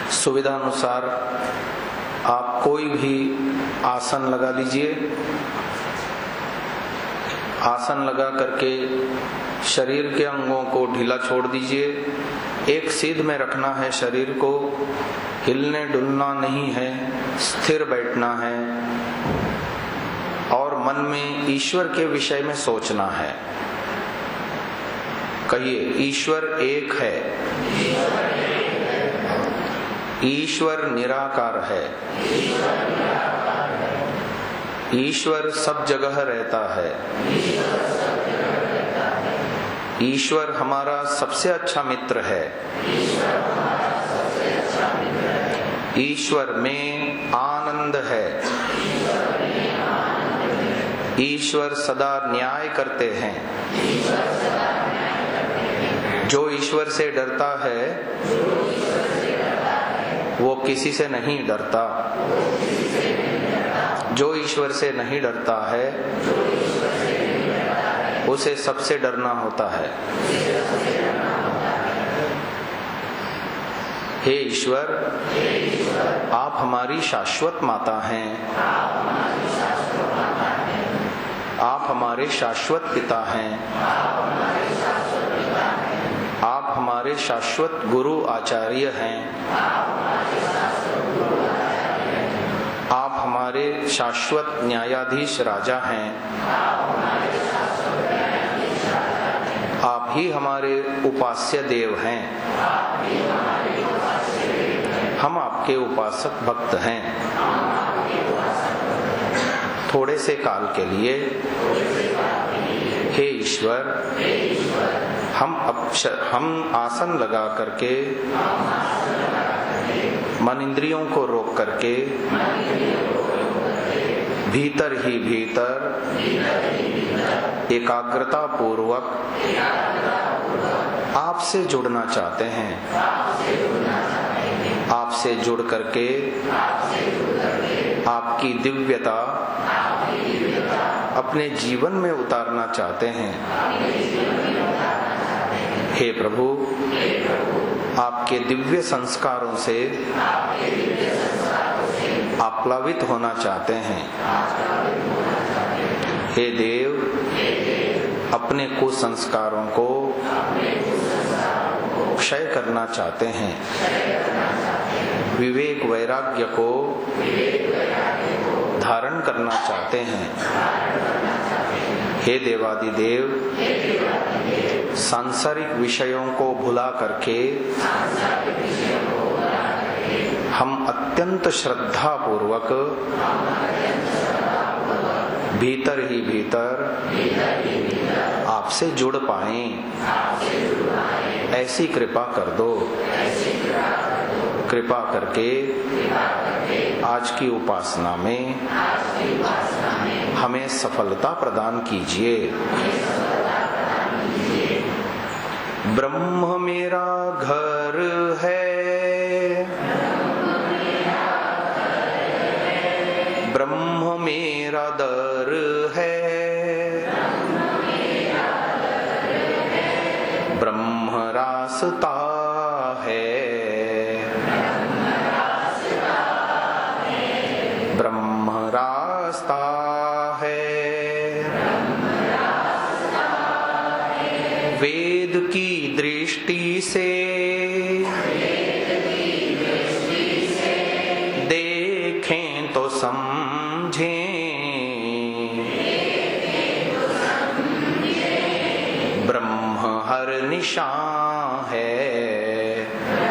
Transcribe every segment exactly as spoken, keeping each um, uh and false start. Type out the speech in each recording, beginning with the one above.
सुविधा अनुसार आप कोई भी आसन लगा लीजिए। आसन लगा करके शरीर के अंगों को ढीला छोड़ दीजिए। एक सीध में रखना है शरीर को, हिलने डुलना नहीं है, स्थिर बैठना है और मन में ईश्वर के विषय में सोचना है। कहिए, ईश्वर एक है, ईश्वर निराकार है, ईश्वर सब जगह रहता है, ईश्वर हमारा सबसे अच्छा मित्र है, ईश्वर में आनंद है, ईश्वर सदा न्याय करते हैं। जो ईश्वर से डरता है वो किसी से नहीं डरता। जो ईश्वर से नहीं डरता है उसे सबसे डरना होता है। हे ईश्वर, आप हमारी शाश्वत माता हैं, आप हमारे शाश्वत पिता हैं, आप हमारे शाश्वत गुरु आचार्य हैं, आप हमारे शाश्वत न्यायाधीश राजा हैं, आप ही हमारे उपास्य देव हैं, हम आपके उपासक भक्त हैं। थोड़े से काल के लिए हे ईश्वर, हम हम आसन लगा करके मन इंद्रियों को रोक करके भीतर ही भीतर एकाग्रता पूर्वक आपसे जुड़ना चाहते हैं। आपसे जुड़ करके आपकी दिव्यता अपने जीवन में उतारना चाहते हैं। हे प्रभु, आपके दिव्य संस्कारों से आप्लावित होना चाहते हैं। हे देव, अपने कुसंस्कारों को क्षय करना चाहते हैं। विवेक वैराग्य को धारण करना चाहते हैं। हे देवादिदेव, सांसारिक विषयों को भुला करके हम अत्यंत श्रद्धा पूर्वक भीतर ही भीतर आपसे जुड़ पाएं, ऐसी कृपा कर दो। कृपा करके आज की उपासना में हमें सफलता प्रदान कीजिए। ब्रह्म मेरा घर है, ब्रह्म मेरा दर है, ब्रह्म रास्ता है, ब्रह्म रास्ता है। वेद की दृष्टि से देखें तो समझें, ब्रह्म हर निशान है,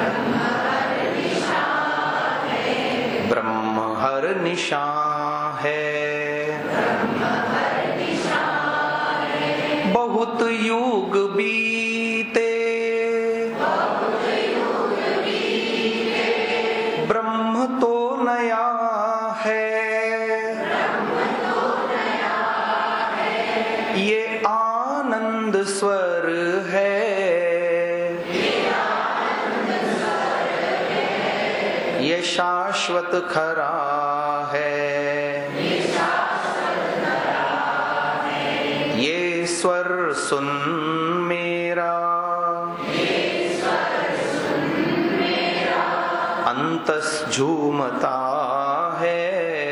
ब्रह्म हर निशान है। बहुत युग बीते, ब्रह्म तो नया है, ये आनंद स्वर है, ये शाश्वत खरा है, ये स्वर सुन मेरा, अंतस झूमता है,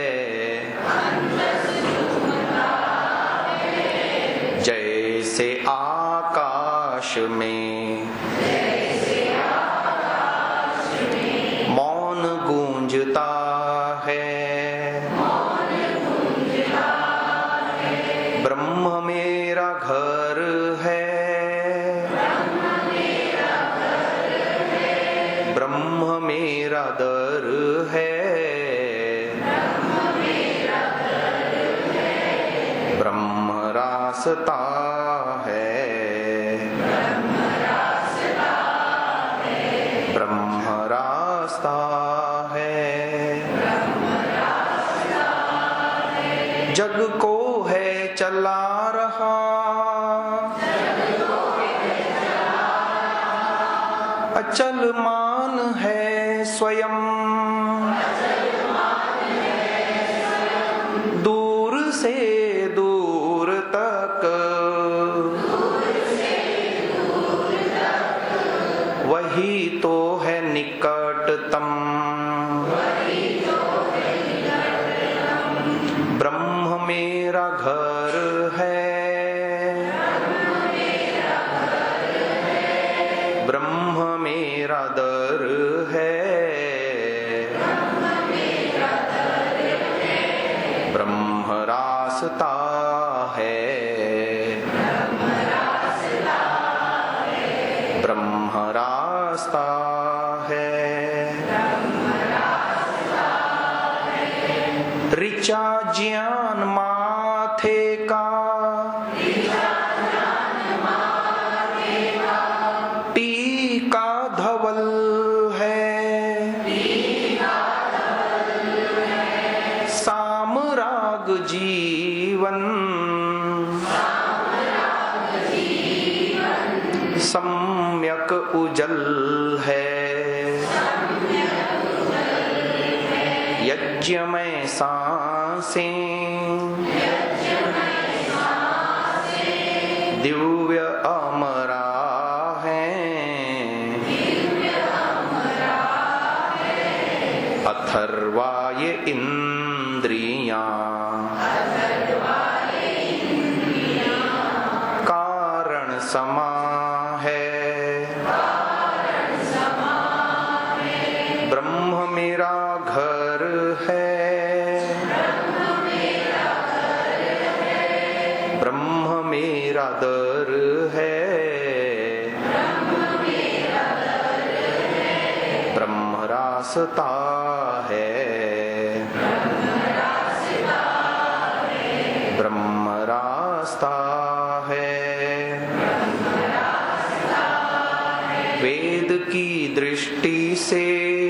जैसे आकाश में मौन गूंजता है। ब्रह्म मेरा घर है, ब्रह्म मेरा दर है, ब्रह्म रास्ता है, ब्रह्म रास्ता है। जग को है चला रहा, अचल मान है स्वयं, दूर से दूर तक वही तो है निकटतम। ब्रह्म मेरा घर है, ब्रह्म मेरा दर है, ब्रह्म रास्ता है, ब्रह्म रास्ता है। ऋचा ज्ञान माथे का, टीका धवल है, सामराग जीवन, सम्यक उजल है, यज्ञ में सांसें दिव्य अमरा हैं, अथर्वा ये इंद्रियां कारण समा है। ब्रह्म मेरा घर है, ब्रह्म मेरा दर है, ब्रह्म रास्ता है, ब्रह्म रास्ता है। वेद की दृष्टि से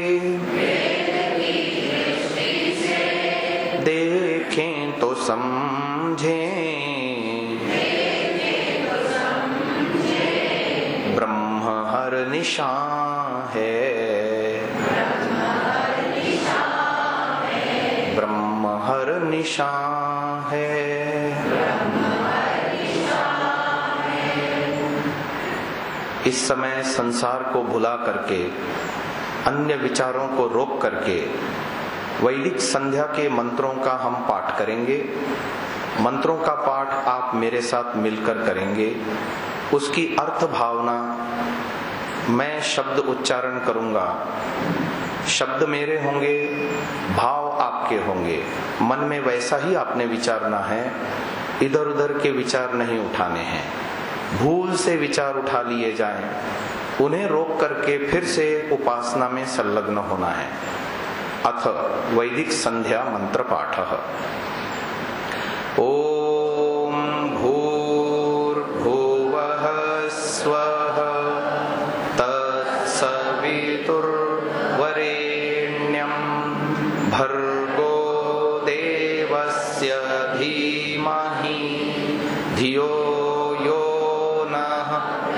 देखें तो समझें, ब्रह्म हर निशान है, ब्रह्म हर निशान है। इस समय संसार को भुला करके, अन्य विचारों को रोक करके वैदिक संध्या के मंत्रों का हम पाठ करेंगे। मंत्रों का पाठ आप मेरे साथ मिलकर करेंगे। उसकी अर्थ भावना, मैं शब्द उच्चारण करूंगा, शब्द मेरे होंगे, भाव आपके होंगे। मन में वैसा ही आपने विचारना है, इधर उधर के विचार नहीं उठाने हैं। भूल से विचार उठा लिए जाएं, उन्हें रोक करके फिर से उपासना में संलग्न होना है। अथ वैदिक संध्या मंत्र पाठ। ओम भूर्भुवः स्वः तत्सवितुर्वरेण्यं भर्गो देवस्य धीमहि धियो यो नः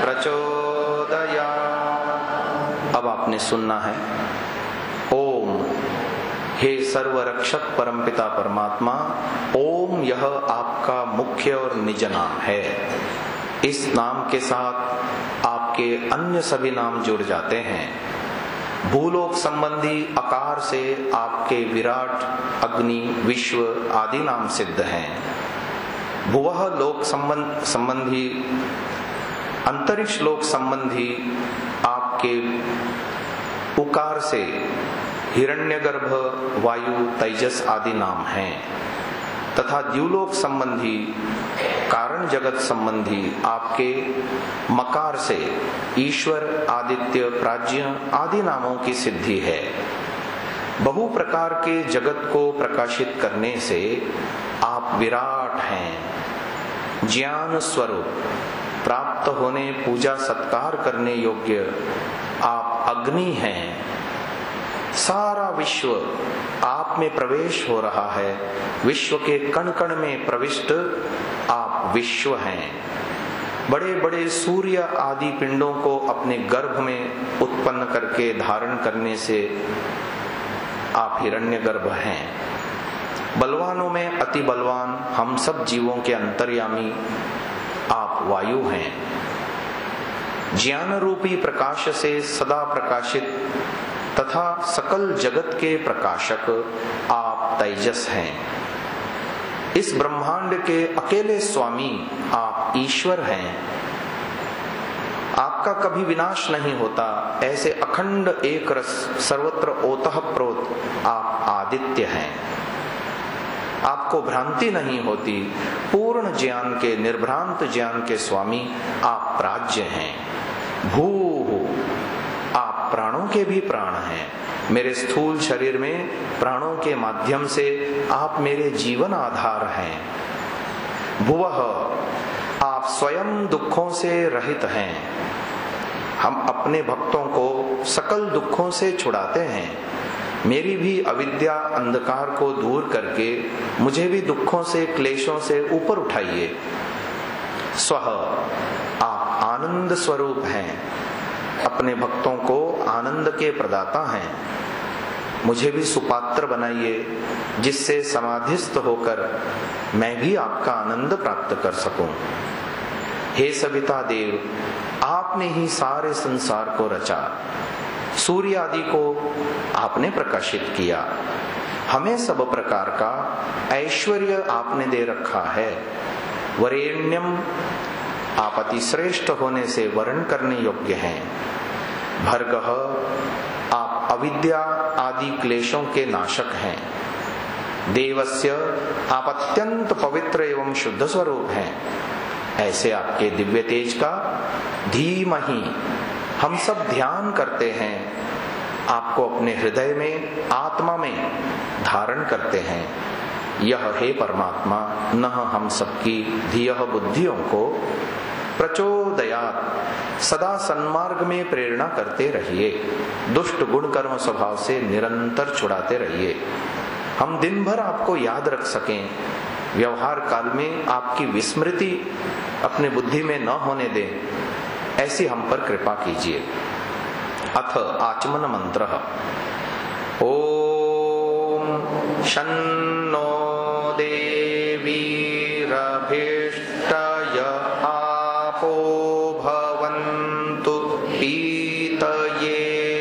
प्रचोदयात्। अब आपने सुनना है। ओम, हे सर्वरक्षक परमपिता परमात्मा, ओम यह आपका मुख्य और निज नाम है। इस नाम के साथ आपके अन्य सभी नाम जुड़ जाते हैं। भूलोक संबंधी आकार से आपके विराट, अग्नि, विश्व आदि नाम सिद्ध हैं। भुवः लोक संबंध संबंधी, अंतरिक्ष लोक संबंधी आपके उकार से हिरण्यगर्भ, वायु, तेजस आदि नाम हैं, तथा द्युलोक संबंधी, कारण जगत संबंधी आपके मकार से ईश्वर, आदित्य, प्राज्ञ आदि नामों की सिद्धि है। बहु प्रकार के जगत को प्रकाशित करने से आप विराट हैं। ज्ञान स्वरूप, प्राप्त होने पूजा सत्कार करने योग्य आप अग्नि हैं। सारा विश्व आप में प्रवेश हो रहा है। विश्व के कण कण में प्रविष्ट आप विश्व हैं। बड़े बड़े सूर्य आदि पिंडों को अपने गर्भ में उत्पन्न करके धारण करने से आप हिरण्यगर्भ हैं। बलवानों में अति बलवान, हम सब जीवों के अंतर्यामी आप वायु हैं। ज्ञान रूपी प्रकाश से सदा प्रकाशित तथा सकल जगत के प्रकाशक आप तेजस हैं। इस ब्रह्मांड के अकेले स्वामी आप ईश्वर हैं। आपका कभी विनाश नहीं होता, ऐसे अखंड एक रस सर्वत्र ओतः प्रोत आप आदित्य हैं। आपको भ्रांति नहीं होती, पूर्ण ज्ञान के, निर्भ्रांत ज्ञान के स्वामी आप प्राज्ञ हैं। भू, आप प्राणों के भी प्राण हैं। मेरे स्थूल शरीर में प्राणों के माध्यम से आप मेरे जीवन आधार हैं। भुवः, आप स्वयं दुखों से रहित हैं। हम अपने भक्तों को सकल दुखों से छुड़ाते हैं। मेरी भी अविद्या अंधकार को दूर करके मुझे भी दुखों से, क्लेशों से ऊपर उठाइए। स्वः, आप आनंद स्वरूप हैं। अपने भक्तों को आनंद के प्रदाता हैं। मुझे भी सुपात्र बनाइए, जिससे समाधिस्थ होकर मैं भी आपका आनंद प्राप्त कर सकूं। हे सविता देव, आपने ही सारे संसार को रचा। सूर्य आदि को आपने प्रकाशित किया। हमें सब प्रकार का ऐश्वर्य आपने दे रखा है। वरेण्यम, आप अति श्रेष्ठ होने से वर्ण करने योग्य हैं। भर्गः, आप अविद्या आदि क्लेशों के नाशक हैं। देवस्य, आप अत्यंत पवित्र एवं शुद्ध स्वरूप हैं। ऐसे आपके दिव्य तेज का धीमहि हम सब ध्यान करते हैं। आपको अपने हृदय में, आत्मा में धारण करते हैं। यह हे परमात्मा, न हम सबकी धियः बुद्धियों को प्रचोदयात्, सदा सन्मार्ग में प्रेरणा करते रहिए। दुष्ट गुण कर्म स्वभाव से निरंतर छुड़ाते रहिए। हम दिन भर आपको याद रख सकें, व्यवहार काल में आपकी विस्मृति अपने बुद्धि में न होने दें, ऐसी हम पर कृपा कीजिए। अथ आचमन मंत्र। ओम शन्नो देवी रभिष्टय आपो भवन्तु पीतये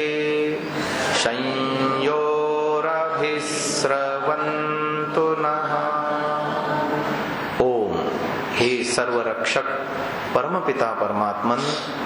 संयोरभिस्रवन्तु नः। ओम, हे सर्वरक्षक परमपिता परमात्मन,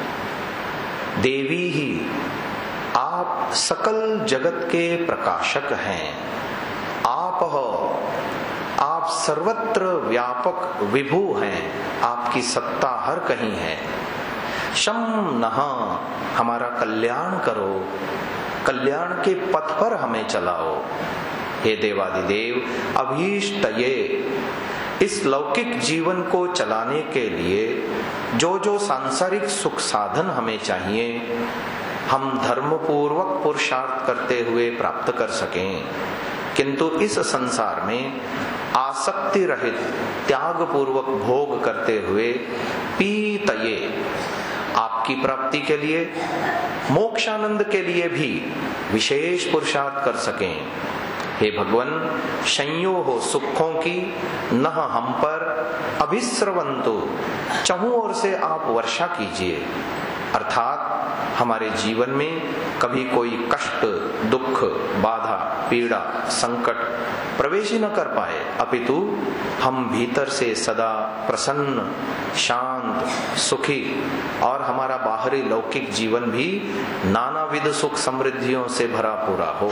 देवी ही आप सकल जगत के प्रकाशक हैं। आप हो, आप सर्वत्र व्यापक विभु हैं। आपकी सत्ता हर कहीं है। शम नः, हमारा कल्याण करो, कल्याण के पथ पर हमें चलाओ। हे देवादिदेव, अभीष्टये, इस लौकिक जीवन को चलाने के लिए जो जो सांसारिक सुख साधन हमें चाहिए, हम धर्म पूर्वक पुरुषार्थ करते हुए प्राप्त कर सकें, किंतु इस संसार में आसक्ति रहित त्याग पूर्वक भोग करते हुए पीतये, आपकी प्राप्ति के लिए, मोक्षानंद के लिए भी विशेष पुरुषार्थ कर सकें। हे भगवान, संयो हो सुखों की नह हम पर अभिस्रवंतु, चहुं ओर से आप वर्षा कीजिए, अर्थात हमारे जीवन में कभी कोई कष्ट, दुख, बाधा, पीड़ा, संकट प्रवेश ही न कर पाए, अपितु हम भीतर से सदा प्रसन्न, शांत, सुखी और हमारा बाहरी लौकिक जीवन भी नानाविध सुख समृद्धियों से भरा पूरा हो।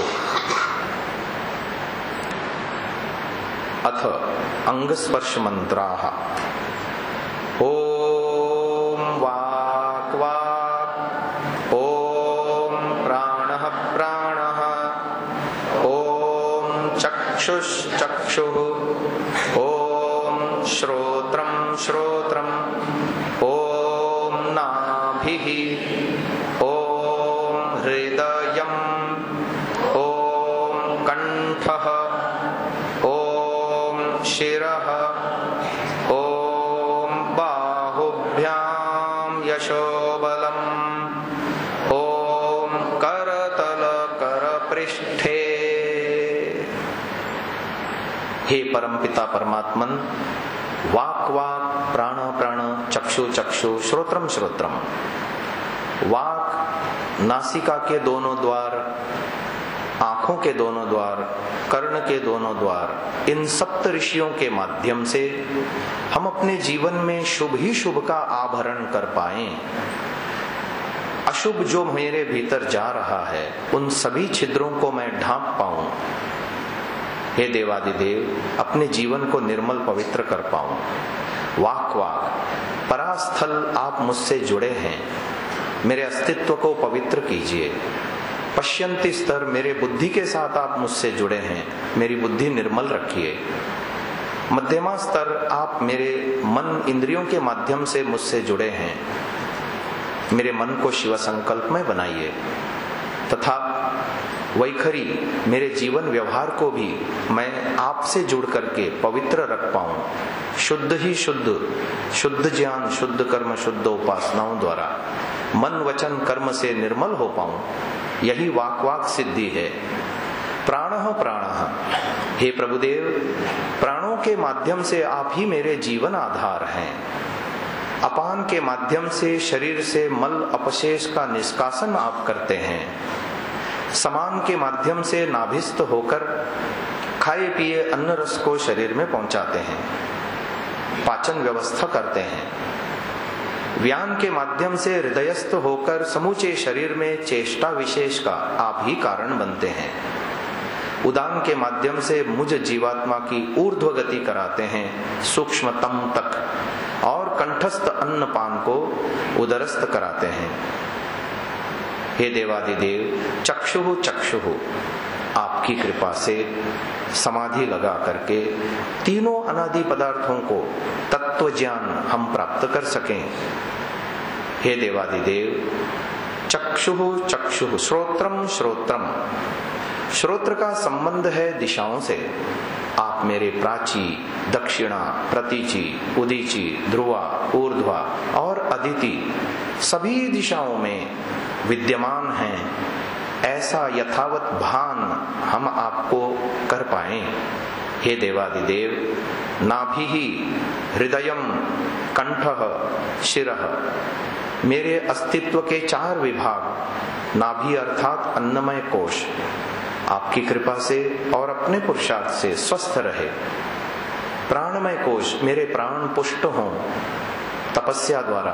अथ अंगस्पर्श मंत्राः। ओम वाक् वाक्, ओम प्राणः प्राणः, ओम चक्षुः चक्षुः, ओम श्रोत्रं श्रोत्रम्, ओम नाभिः, ओम हृदयम्, ओम कंठः, ओम शिरः, ओम बाहुभ्यां यशोबलम्, ओम करतल करपृष्ठे। हे परमपिता परमात्मन, वाक् वाक्, प्राण प्राण, चक्षु चक्षु, श्रोत्रम श्रोत्रम। वाक् नासिका के दोनों द्वार, आंखों के दोनों द्वार, कर्ण के दोनों द्वार, इन सप्त ऋषियों के माध्यम से हम अपने जीवन में शुभ ही शुभ का आवरण कर पाएं। अशुभ जो मेरे भीतर जा रहा है उन सभी छिद्रों को मैं ढांप पाऊं। हे देवादिदेव, अपने जीवन को निर्मल पवित्र कर पाऊं। वाक् वाक्, परास्थल आप मुझसे जुड़े हैं, मेरे अस्तित्व को पवित्र कीजिए। पश्यंती स्तर, मेरे बुद्धि के साथ आप मुझसे जुड़े हैं, मेरी बुद्धि निर्मल रखिए। मध्यमा स्तर, आप मेरे मन इंद्रियों के माध्यम से मुझसे जुड़े हैं, मेरे मन को शिव संकल्प में बनाइए। तथा वैखरी, मेरे जीवन व्यवहार को भी मैं आपसे जुड़ करके पवित्र रख पाऊं। शुद्ध ही शुद्ध, शुद्ध ज्ञान, शुद्ध कर्म, शुद्ध उपासनाओं द्वारा मन वचन कर्म से निर्मल हो पाऊं, यही वाक् वाक् सिद्धि है। प्राणः प्राणः, हे प्रभुदेव, प्राणों के माध्यम से आप ही मेरे जीवन आधार हैं। अपान के माध्यम से शरीर से मल अपशेष का निष्कासन आप करते हैं। समान के माध्यम से नाभिस्थ होकर खाए पिए अन्न रस को शरीर में पहुंचाते हैं, पाचन व्यवस्था करते हैं। व्यान के माध्यम से हृदयस्थ होकर समूचे शरीर में चेष्टा विशेष का आप ही कारण बनते हैं। उदान के माध्यम से मुझ जीवात्मा की ऊर्ध्व गति कराते हैं सूक्ष्मतम तक, और कंठस्थ अन्न पान को उदरस्थ कराते हैं। हे देवादिदेव, चक्षुः चक्षुः, आपकी कृपा से समाधि लगा करके तीनों अनादि पदार्थों को तत्व ज्ञान हम प्राप्त कर सकें। हे देवादिदेव, चक्षुः चक्षुः, श्रोत्रम श्रोत्रम, श्रोत्र का संबंध है दिशाओं से। आप मेरे प्राची, दक्षिणा, प्रतीची, उदीची, ध्रुवा, ऊर्ध्वा और अदिति सभी दिशाओं में विद्यमान हैं, ऐसा यथावत भान हम आपको कर पाएं। हे देवादिदेव, नाभिः, हृदयम, कंठः, शिरः, मेरे अस्तित्व के चार विभाग, नाभि अर्थात अन्नमय कोश, आपकी कृपा से और अपने पुरुषार्थ से स्वस्थ रहे। प्राणमय कोश, मेरे प्राण पुष्ट हों तपस्या द्वारा।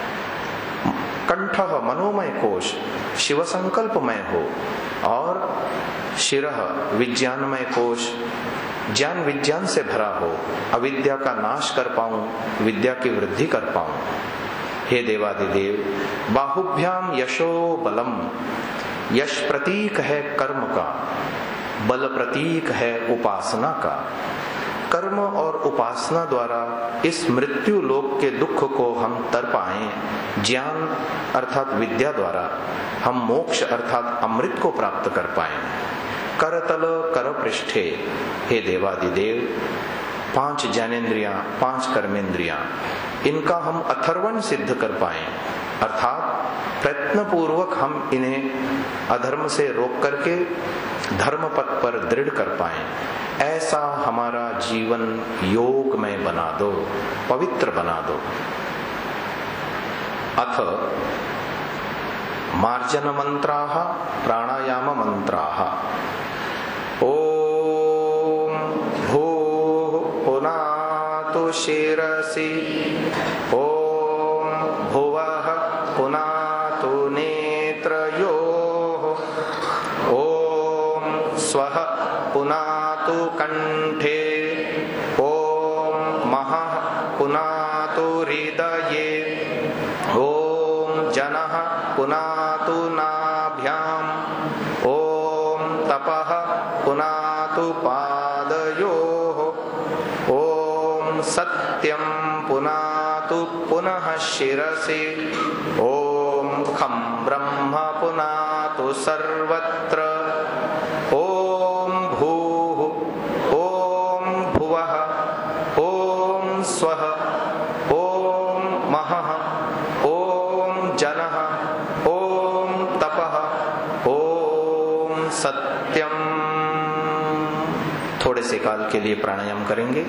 कंठः, मनोमय कोश, शिव संकल्पमय हो। और शिरः, विज्ञानमय कोश, ज्ञान विज्ञान से भरा हो, अविद्या का नाश कर पाऊं, विद्या की वृद्धि कर पाऊं। हे देवादिदेव, बाहुभ्याम यशो बलम, यश प्रतीक है कर्म का, बल प्रतीक है उपासना का। कर्म और उपासना द्वारा इस मृत्यु लोक के दुख को हम तर पाएं। ज्ञान अर्थात विद्या द्वारा हम मोक्ष अर्थात अमृत को प्राप्त कर पाएं। करतल कर पृष्ठे, हे देवादिदेव, पांच ज्ञानेन्द्रियां, पांच कर्मेंद्रियां, इनका हम अथर्वण सिद्ध कर पाएं, अर्थात प्रयत्न पूर्वक हम इन्हें अधर्म से रोक करके धर्म पथ पर दृढ़ कर पाएं। ऐसा हमारा जीवन योग में बना दो, पवित्र बना दो। अथ मार्जन मंत्राः प्राणायाम मंत्राः। ओम भूः पुनातु शिरसि, ओम भुवः पुनातु नेत्रयोः, ओम स्वः पुनातु कंठे, ओम महः पुनातु हृदये, ओम जनः पुनातु नाभ्याम्, ओम तपः पुनातु पादयोः, ओम सत्यं पुनातु पुनः शिरसि, ओम खं ब्रह्म पुनातु सर्वत्र, ओम भूः, ओम भुवः, ओम स्वः, ओम महः, ओम जनः, ओम तपः, ओम सत्यम। थोड़े से काल के लिए प्राणायाम करेंगे।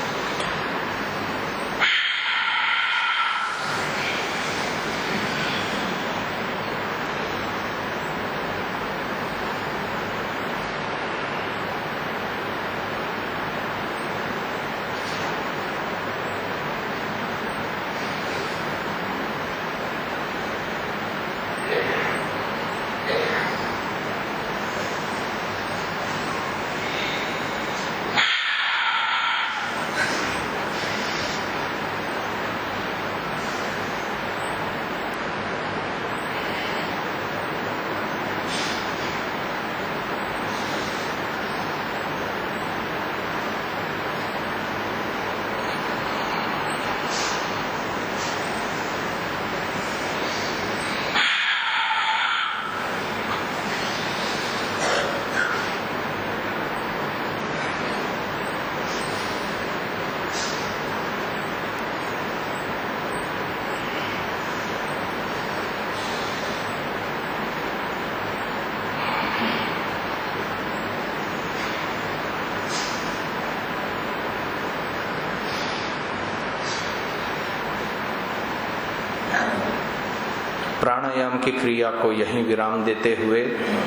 प्राणायाम की क्रिया को यहीं विराम देते हुए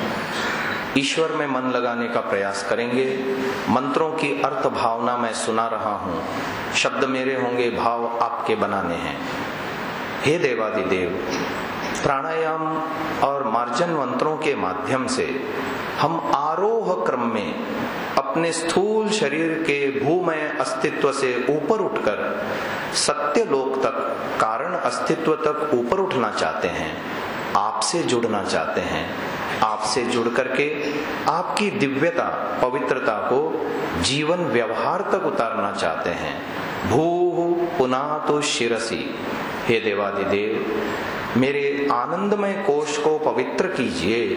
ईश्वर में मन लगाने का प्रयास करेंगे। मंत्रों की अर्थ भावना मैं सुना रहा हूं, शब्द मेरे होंगे, भाव आपके बनाने हैं। हे देवादिदेव, प्राणायाम और मार्जन मंत्रों के माध्यम से हम आरोह क्रम में अपने स्थूल शरीर के भूमय अस्तित्व से ऊपर उठकर सत्य लोक तक, कारण अस्तित्व तक ऊपर उठना चाहते हैं, आपसे जुड़ना चाहते हैं। आपसे जुड़ करके आपकी दिव्यता, पवित्रता को जीवन व्यवहार तक उतारना चाहते हैं। भूः पुनातु शिरसि, हे देवादिदेव मेरे आनंदमय कोश को पवित्र कीजिए।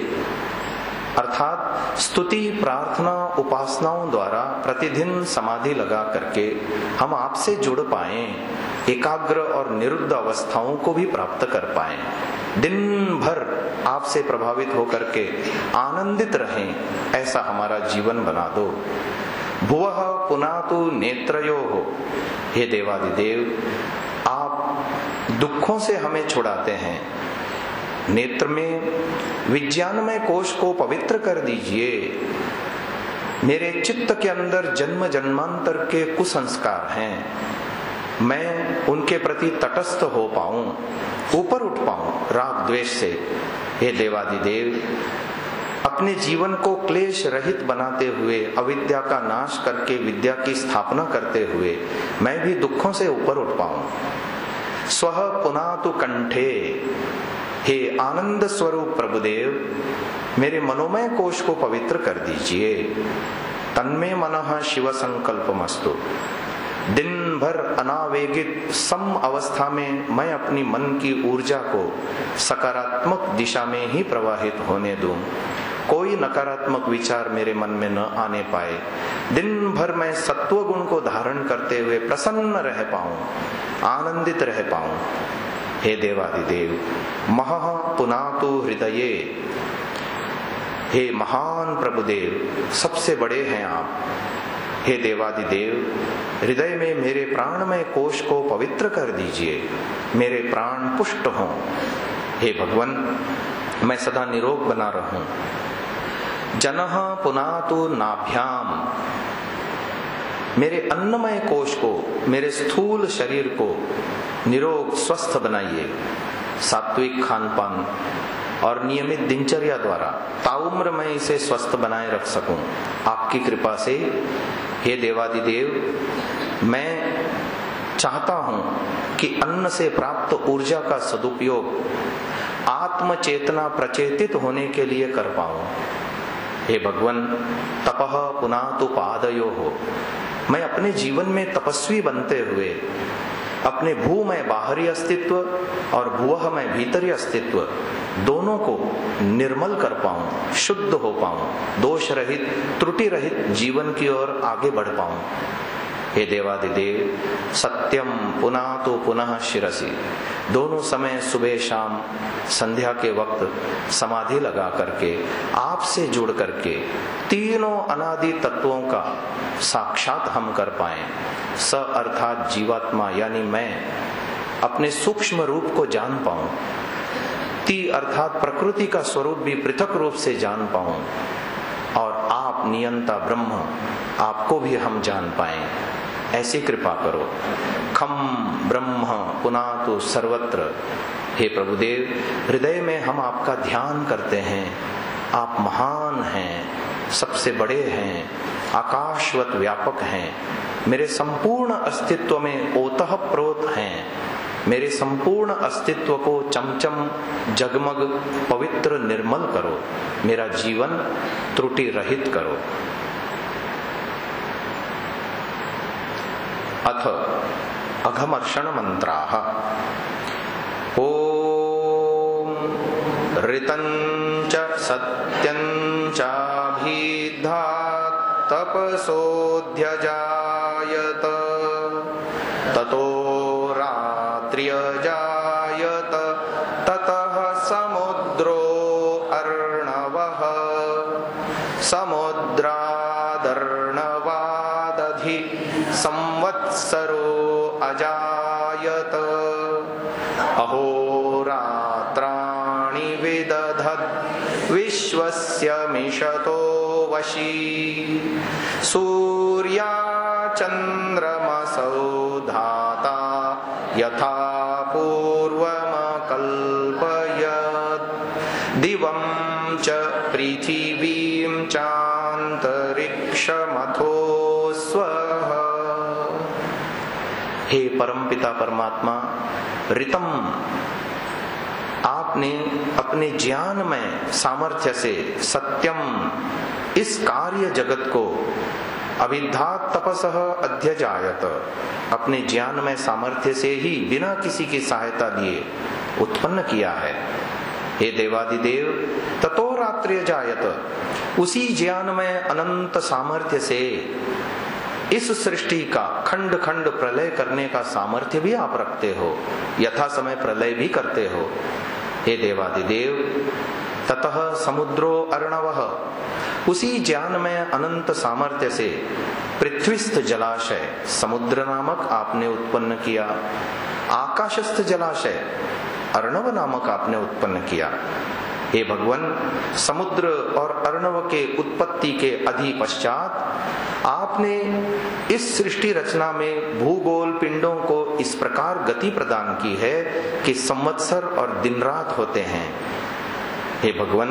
अर्थात स्तुति, प्रार्थना, उपासनाओं द्वारा प्रतिदिन समाधि लगा करके हम आपसे जुड़ पाएं, एकाग्र और निरुद्ध अवस्थाओं को भी प्राप्त कर पाएं, दिन भर आपसे प्रभावित होकर के आनंदित रहें, ऐसा हमारा जीवन बना दो। भुवः पुनातु नेत्रयोः, हे देवादिदेव आप दुखों से हमें छुड़ाते हैं। नेत्र में विज्ञानमय कोश को पवित्र कर दीजिए। मेरे चित्त के अंदर जन्म जन्मांतर के कुसंस्कार हैं, मैं उनके प्रति तटस्थ हो पाऊं, ऊपर उठ पाऊं राग द्वेष से। हे देवादिदेव अपने जीवन को क्लेश रहित बनाते हुए, अविद्या का नाश करके विद्या की स्थापना करते हुए मैं भी दुखों से ऊपर उठ पाऊं। स्वः पुनातु कंठे, हे आनंद स्वरूप प्रभुदेव मेरे मनोमय कोश को पवित्र कर दीजिए। तन्मे मनः शिव संकल्पमस्तु, दिन भर अनावेगित सम अवस्था में मैं अपनी मन की ऊर्जा को सकारात्मक दिशा में ही प्रवाहित होने दूं। कोई नकारात्मक विचार मेरे मन में न आने पाए। दिन भर मैं सत्व गुण को धारण करते हुए प्रसन्न रह पाऊं, आनंदित रह पाऊं। हे देवादिदेव महः पुनातु हृदये, हे महान प्रभुदेव सबसे बड़े हैं आप। हे देवादिदेव हृदय में मेरे प्राणमय कोश को पवित्र कर दीजिए, मेरे प्राण पुष्ट हों। हे भगवान मैं सदा निरोग बना रहूं। जनः पुनातु नाभ्याम, मेरे अन्नमय कोश को, मेरे स्थूल शरीर को निरोग स्वस्थ बनाइए। सात्विक खान पान और नियमित दिनचर्या द्वारा ताउम्र में इसे स्वस्थ बनाए रख सकूं। आपकी कृपा से हे देवादिदेव, मैं चाहता हूं कि अन्न से प्राप्त ऊर्जा का सदुपयोग आत्म चेतना प्रचेतित होने के लिए कर पाऊं। हे भगवान, तपः पुनातु पादयोः, मैं अपने जीवन में तपस्वी बनते हुए अपने भूमय बाहरी अस्तित्व और भुवः में भीतरी अस्तित्व दोनों को निर्मल कर पाऊं, शुद्ध हो पाऊं, दोष रहित त्रुटि रहित जीवन की ओर आगे बढ़ पाऊं। हे देवादिदेव, सत्यम पुनातु पुनः शिरसि, दोनों समय सुबह शाम संध्या के वक्त समाधि लगा करके आपसे जुड़ करके तीनों अनादि तत्वों का साक्षात हम कर पाएं। स अर्थात जीवात्मा यानी मैं अपने सूक्ष्म रूप को जान पाऊं। ती अर्थात प्रकृति का स्वरूप भी पृथक रूप से जान पाऊं। और आप नियंता ब्रह्म, आपको भी हम जान पाएं। ऐसी कृपा करो। खम ब्रह्म पुनातु सर्वत्र, हे प्रभुदेव, हृदय में हम आपका ध्यान करते हैं। आप महान हैं, सबसे बड़े हैं, आकाशवत व्यापक हैं, मेरे संपूर्ण अस्तित्व में ओतः प्रोत हैं। मेरे संपूर्ण अस्तित्व को चमचम जगमग पवित्र निर्मल करो। मेरा जीवन त्रुटि रहित करो। अथ अघमर्षण मंत्राः। ओम ऋतं च सत्यं चाभिधा तपसोऽध्यजायत ततो रात्र्यजायत ततः समुद्रो अर्णवः समुद्रादर्णवादधि संवत्सरो अजायत अहोरात्राणि विदधत् विश्वस्य मिषतो वशी सूर्या चन्द्रमसौ धाता यथा पूर्वमकल्पयत् दिवं च पृथिवीं चान्तरिक्षमथो स्वः। हे परमपिता परमात्मा, ऋतम, आपने अपने ज्ञान में सामर्थ्य से सत्यम, इस कार्य जगत को अविद्यात् तपसः अध्यजायत, अपने ज्ञान में सामर्थ्य से ही बिना किसी की सहायता लिए उत्पन्न किया है। हे देवादिदेव, ततो रात्र्य जायत, उसी ज्ञान में अनंत सामर्थ्य से इस सृष्टि का खंड खंड प्रलय करने का सामर्थ्य भी आप रखते हो, यथा समय प्रलय भी करते हो। हे देवादिदेव, ततः समुद्रो अर्णवः, उसी ज्ञान में अनंत सामर्थ्य से पृथ्वीस्थ जलाशय समुद्र नामक आपने उत्पन्न किया, आकाशस्थ जलाशय अर्णव नामक आपने उत्पन्न किया। हे भगवान, समुद्र और अर्णव के उत्पत्ति के अधि पश्चात आपने इस सृष्टि रचना में भूगोल पिंडों को इस प्रकार गति प्रदान की है कि संवत्सर और दिन रात होते हैं। हे भगवान,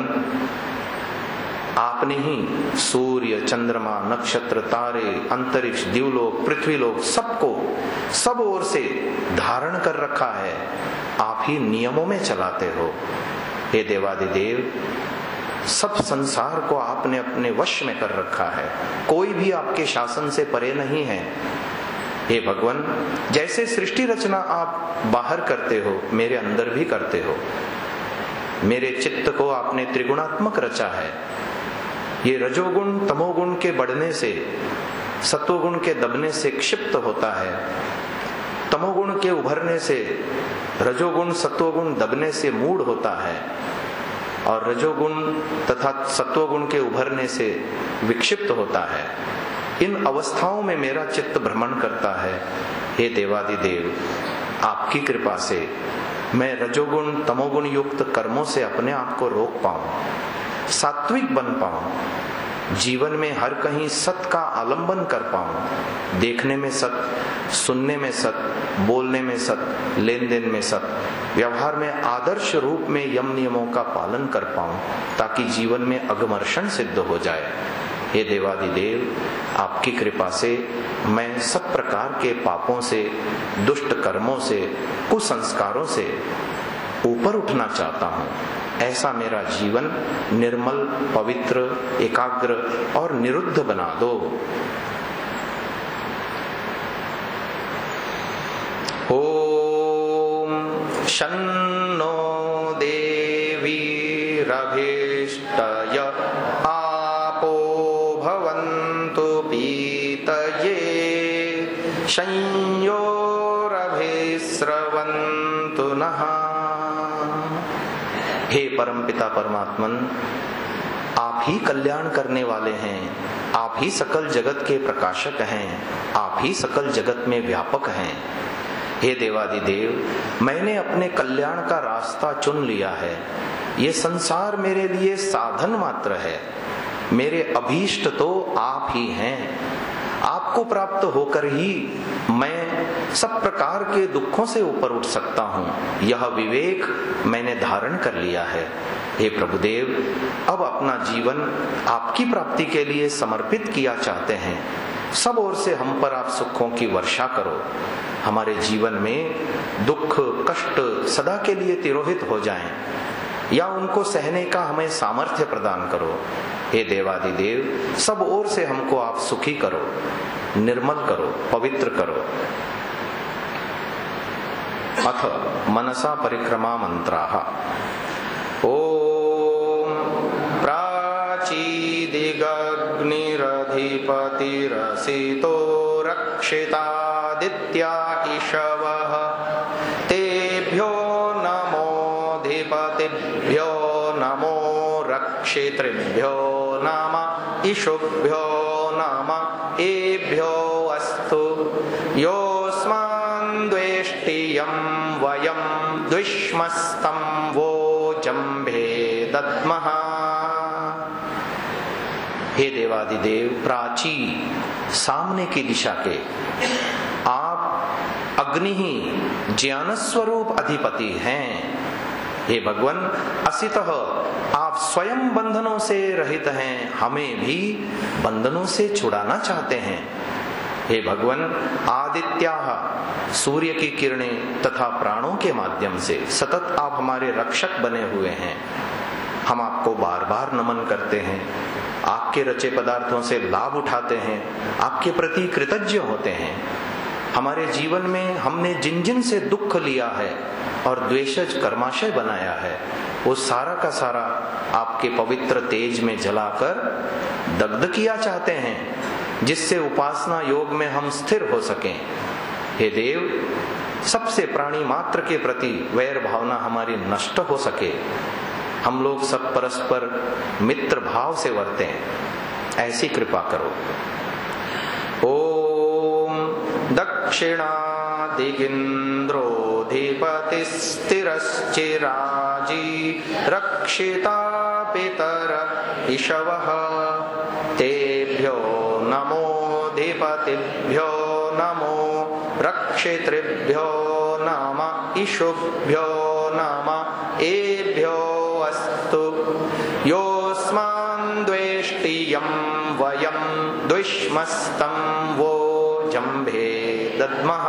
आपने ही सूर्य, चंद्रमा, नक्षत्र, तारे, अंतरिक्ष, दिवलोक, पृथ्वीलोक सबको सब ओर से धारण कर रखा है। आप ही नियमों में चलाते हो। हे देवादिदेव, सब संसार को आपने अपने वश में कर रखा है, कोई भी आपके शासन से परे नहीं है। हे भगवान, जैसे सृष्टि रचना आप बाहर करते हो, मेरे अंदर भी करते हो। मेरे चित्त को आपने त्रिगुणात्मक रचा है। ये रजोगुण तमोगुण के बढ़ने से, सत्वगुण के दबने से क्षिप्त होता है, तमोगुण के उभरने से रजोगुण सत्वगुण दबने से मूढ़ होता है, और रजोगुण तथा सत्वगुण के उभरने से विक्षिप्त होता है। इन अवस्थाओं में मेरा चित्त भ्रमण करता है। हे देवादिदेव, आपकी कृपा से मैं रजोगुण तमोगुण युक्त कर्मों से अपने आप को रोक पाऊं, सात्विक बन पाऊं, जीवन में हर कहीं सत का आलंबन कर पाऊं, देखने में सत, सुनने में सत, बोलने में सत, लेन देन में सत, व्यवहार में आदर्श रूप में यम नियमों का पालन कर पाऊं, ताकि जीवन में अगमर्षण सिद्ध हो जाए। हे देवादिदेव, आपकी कृपा से मैं सब प्रकार के पापों से, दुष्ट कर्मों से, कुसंस्कारों से ऊपर उठना चाहता हूं। ऐसा मेरा जीवन निर्मल, पवित्र, एकाग्र और निरुद्ध बना दो। ओम शन्नो देवी रभिष्टय आपो भवन्तु पीतये संयोरभिस्रवन्तु नः। हे परमपिता परमात्मन, आप ही कल्याण करने वाले हैं, आप ही सकल जगत के प्रकाशक हैं, आप ही सकल जगत में व्यापक हैं। हे देवादिदेव, मैंने अपने कल्याण का रास्ता चुन लिया है। ये संसार मेरे लिए साधन मात्र है, मेरे अभीष्ट तो आप ही हैं। आपको प्राप्त होकर ही मैं सब प्रकार के दुखों से ऊपर उठ सकता हूँ। यह विवेक मैंने धारण कर लिया है। हे प्रभुदेव, अब अपना जीवन आपकी प्राप्ति के लिए समर्पित किया चाहते हैं। सब ओर से हम पर आप सुखों की वर्षा करो। हमारे जीवन में दुख कष्ट सदा के लिए तिरोहित हो जाएं, या उनको सहने का हमें सामर्थ्य प्रदान करो। हे देवादिदेव, सब ओर से हमको आप सुखी करो, निर्मल करो, पवित्र करो। अथ मनसा परिक्रमा मंत्राः। ओम प्राचीदिगग्निरधिपतिरसितो रक्षितादित्या इषवः तेभ्यो नमोऽधिपतिभ्यो नमो रक्षितृभ्यो नम इषुभ्यो नम एभ्यो अस्तु। योऽस्मान् द्वेष्टियं वयं द्विष्मस्तं वो जम्भे दद्मः। हे देवादिदेव, प्राची सामने की दिशा के आप अग्नि ही ज्ञान स्वरूप अधिपति हैं। हे भगवान, असितः आप स्वयं बंधनों से रहित हैं, हमें भी बंधनों से छुड़ाना चाहते हैं। हे भगवान, आदित्याः सूर्य की किरणें तथा प्राणों के माध्यम से सतत आप हमारे रक्षक बने हुए हैं। हम आपको बार बार नमन करते हैं, आपके रचे पदार्थों से लाभ उठाते हैं, आपके प्रति कृतज्ञ होते हैं। हमारे जीवन में हमने जिन जिन से दुख लिया है और द्वेषज कर्माशय बनाया है, वो सारा का सारा आपके पवित्र तेज में जलाकर दग्ध किया चाहते हैं, जिससे उपासना योग में हम स्थिर हो सकें। हे देव, सबसे प्राणी मात्र के प्रति वैर भावना हमारी नष्ट हो सके, हम लोग सब परस्पर मित्र भाव से वर्तें, ऐसी कृपा करो। ओम दक्षिणादिगिन्द्रोऽधिपतिस्थिरश्चिराजी रक्षिता पितर इषवः तेभ्यो नमोऽधिपतिभ्यो नमो रक्षितृभ्यो नम इषुभ्यो नम एभ्यो अस्तु। योऽस्मान् द्वेष्टियं वयं द्विष्मस्तं वो जम्भे दद्मः।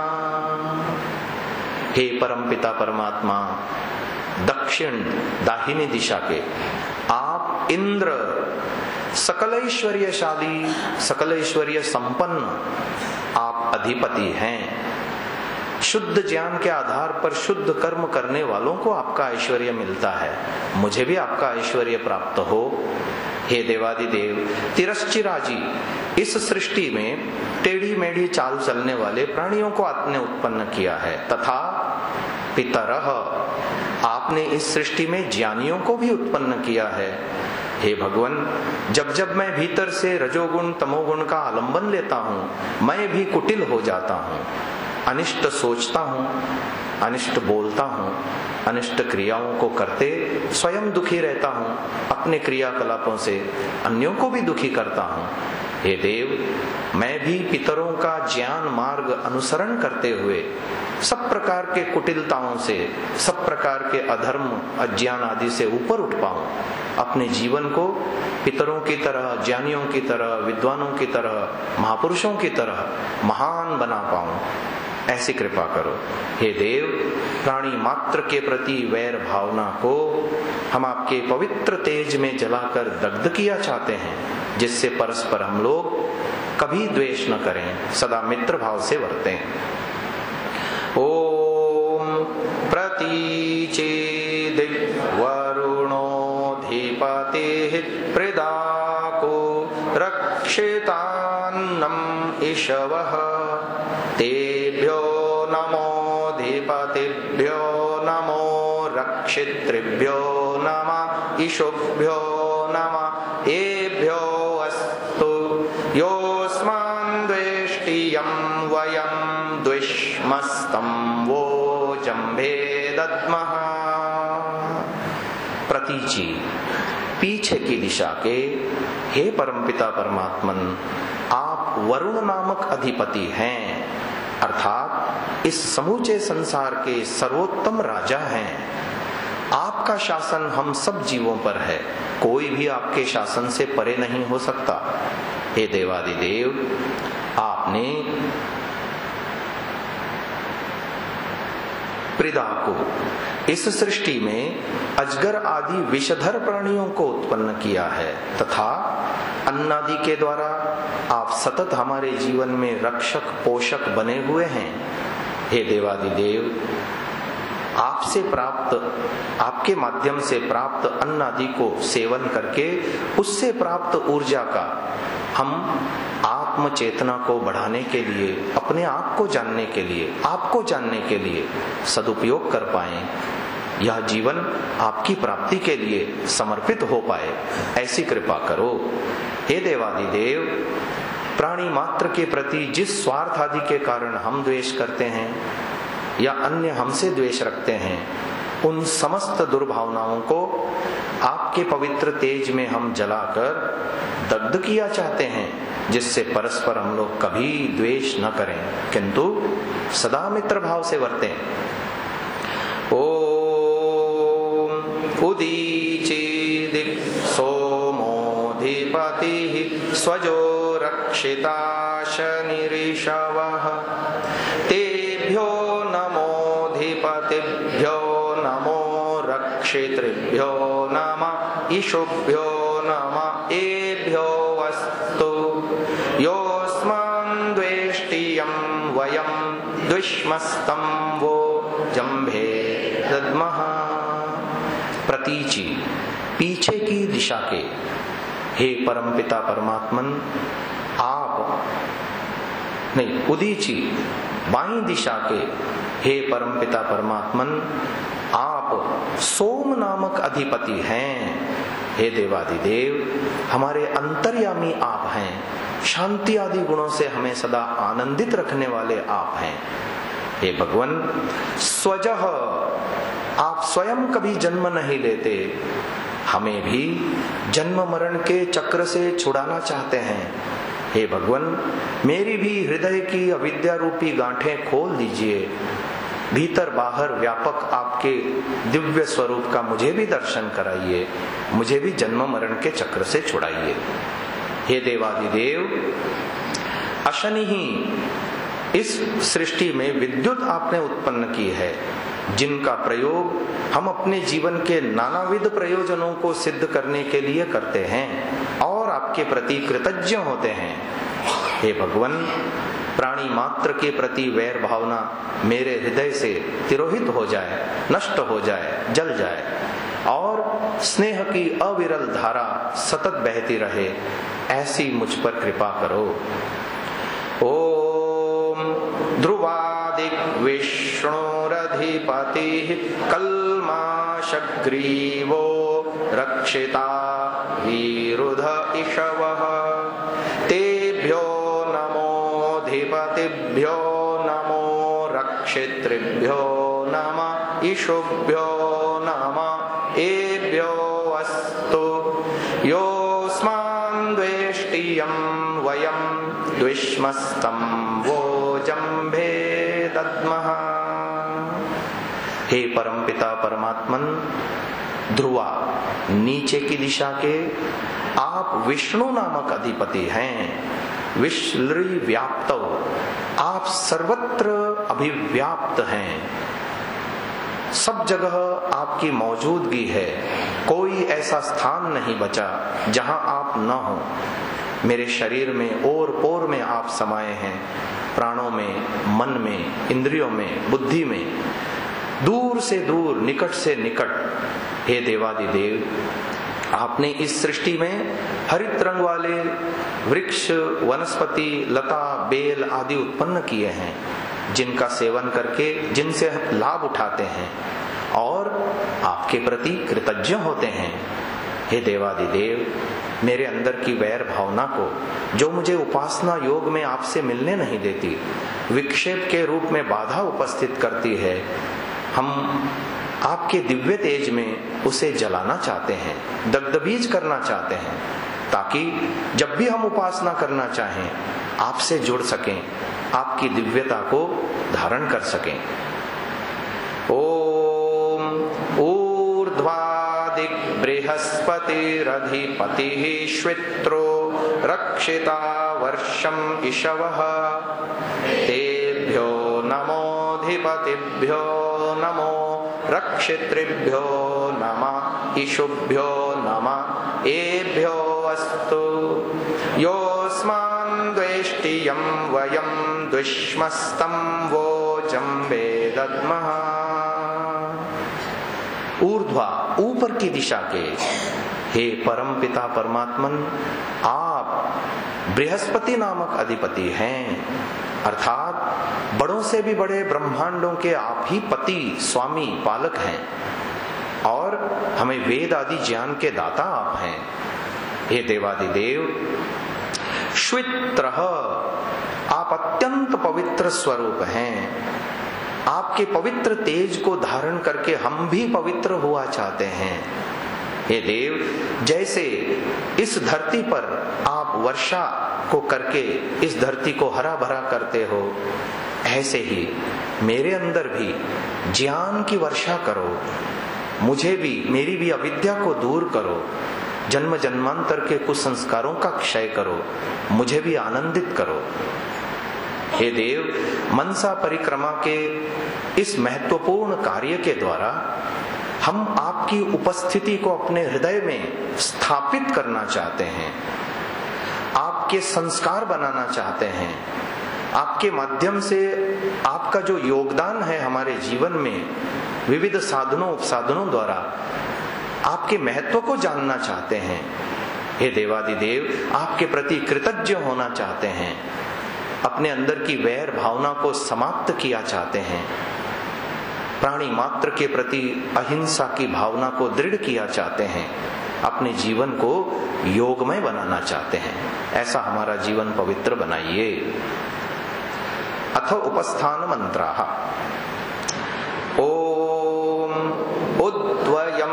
हे परमपिता परमात्मा, दक्षिण दाहिनी दिशा के आप इंद्र, सकल ऐश्वर्यशाली, सकल ऐश्वर्य संपन्न आप अधिपति हैं। शुद्ध ज्ञान के आधार पर शुद्ध कर्म करने वालों को आपका ऐश्वर्य मिलता है। मुझे भी आपका ऐश्वर्य प्राप्त हो। हे देवादिदेव, तिरश्चिराजी, इस सृष्टि में टेढ़ी मेढ़ी चाल चलने वाले प्राणियों को आपने उत्पन्न किया है, तथा पितरः, आपने इस सृष्टि में ज्ञानियों को भी उत्पन्न किया है। हे भगवान, जब जब मैं भीतर से रजोगुण तमोगुण का आलंबन लेता हूँ, मैं भी कुटिल हो जाता हूँ। अनिष्ट सोचता हूं, अनिष्ट बोलता हूं, अनिष्ट क्रियाओं को करते स्वयं दुखी रहता हूं, अपने क्रियाकलापों से अन्यों को भी दुखी करता हूं। हे देव, मैं भी पितरों का ज्ञान मार्ग अनुसरण करते हुए सब प्रकार के कुटिलताओं से, सब प्रकार के अधर्म, अज्ञान आदि से ऊपर उठ पाऊं, अपने जीवन को पितरों की तरह, ज्ञानियों की तरह, विद्वानों की तरह, महापुरुषों की तरह महान बना पाऊं, ऐसी कृपा करो। हे देव, प्राणी मात्र के प्रति वैर भावना को हम आपके पवित्र तेज में जलाकर दग्ध किया चाहते हैं, जिससे परस्पर हम लोग कभी द्वेष न करें, सदा मित्र भाव से वर्तें। ओम प्रतीचेदिक वरुणोऽधिपतिः प्रीदाको रक्षितान्नम् इषवः तेभ्यो नमोऽधिपतिभ्यो नमो रक्षितृभ्यो नमः इषुभ्यो नमः एभ्यो अस्तु योऽस्मान् द्वेष्टियं वयं द्विष्मस्तं वो जम्भे दद्मः। प्रतीचि, पीछे की दिशा के हे परमपिता परमात्मन, आप वरुण नामक अधिपति हैं, अर्थात इस समूचे संसार के सर्वोत्तम राजा हैं। आपका शासन हम सब जीवों पर है, कोई भी आपके शासन से परे नहीं हो सकता। हे देवादिदेव, आपने प्रीदा को, इस सृष्टि में अजगर आदि विषधर प्राणियों को उत्पन्न किया है, तथा अन्नादि के द्वारा आप सतत हमारे जीवन में रक्षक पोषक बने हुए हैं। हे देवादिदेव, आपसे प्राप्त, आपके माध्यम से प्राप्त अन्न आदि को सेवन करके उससे प्राप्त ऊर्जा का हम आत्म चेतना को बढ़ाने के लिए, अपने आप को जानने के लिए, आपको जानने के लिए सदुपयोग कर पाएं, यह जीवन आपकी प्राप्ति के लिए समर्पित हो पाए, ऐसी कृपा करो। हे देवादिदेव, प्राणी मात्र के प्रति जिस स्वार्थ आदि के कारण हम द्वेष करते हैं या अन्य हमसे द्वेष रखते हैं, उन समस्त दुर्भावनाओं को आपके पवित्र तेज में हम जलाकर दग्ध किया चाहते हैं, जिससे परस्पर हम लोग कभी द्वेष न करें, किंतु सदा मित्र भाव से वर्तें। ओम उदीचेदिक सोमोधिपतिः स्वजो रक्षिता शनिरिषवः तेभ्यो नमोधिपतिभ्यो नमो रक्षितृभ्यो नमः इषुभ्यो नमः एभ्यो अस्तु योऽस्मान् द्वेष्टियं वयं द्विष्मस्तं वो जम्भे दद्मः। प्रतीचि, पीछे की दिशा के हे परमपिता परमात्मन, आप नहीं उदीची, बाईं दिशा के हे परमपिता परमात्मन, आप सोम नामक अधिपति हैं। हे देवादिदेव, हमारे अंतर्यामी आप हैं, शांति आदि गुणों से हमें सदा आनंदित रखने वाले आप हैं। हे भगवान, स्वजः, आप स्वयं कभी जन्म नहीं लेते, हमें भी जन्म मरण के चक्र से छुड़ाना चाहते हैं। हे भगवान, मेरी भी हृदय की अविद्या रूपी गांठें खोल दीजिए, भीतर बाहर व्यापक आपके दिव्य स्वरूप का मुझे भी दर्शन कराइए, मुझे भी जन्म मरण के चक्र से छुड़ाइए। हे देवादिदेव, अशनि ही इस सृष्टि में विद्युत आपने उत्पन्न की है, जिनका प्रयोग हम अपने जीवन के नानाविध प्रयोजनों को सिद्ध करने के लिए करते हैं और आपके प्रति कृतज्ञ होते हैं। हे भगवान, प्राणी मात्र के प्रति वैर भावना मेरे हृदय से तिरोहित हो जाए, नष्ट हो जाए, जल जाए, और स्नेह की अविरल धारा सतत बहती रहे, ऐसी मुझ पर कृपा करो। ओम ध्रुवादिक विष्णुरधिपतिः कल्माशग्रीवो रक्षिता वीरुध इषवः तेभ्यो नमोधिपतिभ्यो नमो ईशुभ्यो नमः एभ्यो अस्तु। योऽस्मान् द्वेष्टियं वयं द्विष्मस्तं वोजम्भे दद्मः। हे परमपिता परमात्मन, ध्रुवा नीचे की दिशा के आप विष्णु नामक अधिपति हैं। विश्लरी व्याप्त, आप सर्वत्र अभिव्याप्त हैं। सब जगह आपकी मौजूदगी है। कोई ऐसा स्थान नहीं बचा जहां आप न हो। मेरे शरीर में ओर पोर में आप समाये हैं, प्राणों में, मन में, इंद्रियों में, बुद्धि में, दूर से दूर, निकट से निकट। हे देवादिदेव, आपने इस सृष्टि में हरित रंग वाले वृक्ष, वनस्पति, लता, बेल आदि उत्पन्न किए हैं, जिनका सेवन करके, जिनसे लाभ उठाते हैं और आपके प्रति कृतज्ञ होते हैं। हे देवादिदेव, मेरे अंदर की वैर भावना को, जो मुझे उपासना योग में आपसे मिलने नहीं देती, विक्षेप के रूप में बाधा उपस्थित करती है, हम आपके दिव्य तेज में उसे जलाना चाहते हैं, दग्धबीज करना चाहते हैं, ताकि जब भी हम उपासना करना चाहें आपसे जुड़ सकें, आपकी दिव्यता को धारण कर सकें। ओम ऊर्ध्वादिक बृहस्पतिरधिपतिः श्वित्रो रक्षिता वर्षम इषवः। तेभ्यो नमोऽधिपतिभ्यो नमो रक्षितृभ्यो नमः इषुभ्यो नमः एभ्यो अस्तु। योऽस्मान् द्वेष्टियं वयं द्विष्मस्तं वोजम्भे दद्मः। ऊर्ध्वा ऊपर की दिशा के हे परम पिता परमात्मन, आप बृहस्पति नामक अधिपति हैं, अर्थात बड़ों से भी बड़े ब्रह्मांडों के आप ही पति, स्वामी, पालक हैं और हमें वेद आदि ज्ञान के दाता आप हैं। हे देवादिदेव, श्वित्रः आप अत्यंत पवित्र स्वरूप हैं। आपके पवित्र तेज को धारण करके हम भी पवित्र हुआ चाहते हैं। हे देव, जैसे इस धरती पर आप वर्षा को करके इस धरती को हरा भरा करते हो, ऐसे ही मेरे अंदर भी ज्ञान की वर्षा करो। मुझे भी, मेरी भी अविद्या को दूर करो। जन्म जन्मांतर के कुछ संस्कारों का क्षय करो। मुझे भी आनंदित करो। हे देव, मनसा परिक्रमा के इस महत्वपूर्ण कार्य के द्वारा हम आपकी उपस्थिति को अपने हृदय में स्थापित करना चाहते हैं, आपके संस्कार बनाना चाहते हैं। आपके माध्यम से आपका जो योगदान है हमारे जीवन में, विविध साधनों उपसाधनों द्वारा आपके महत्व को जानना चाहते हैं। हे देवादिदेव, आपके प्रति कृतज्ञ होना चाहते हैं, अपने अंदर की वैर भावना को समाप्त किया चाहते हैं, प्राणी मात्र के प्रति अहिंसा की भावना को दृढ़ किया चाहते हैं, अपने जीवन को योगमय बनाना चाहते हैं। ऐसा हमारा जीवन पवित्र बनाइए। अथ उपस्थान मंत्राः। ओम उद्वयं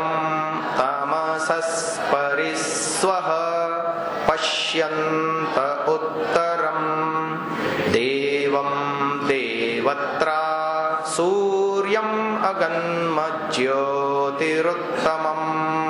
तमसस्परिस्वः पश्यन्त उत्तरं देवं देवत्रा सूर्यम् अगन्मज्योतिरुत्तमम्।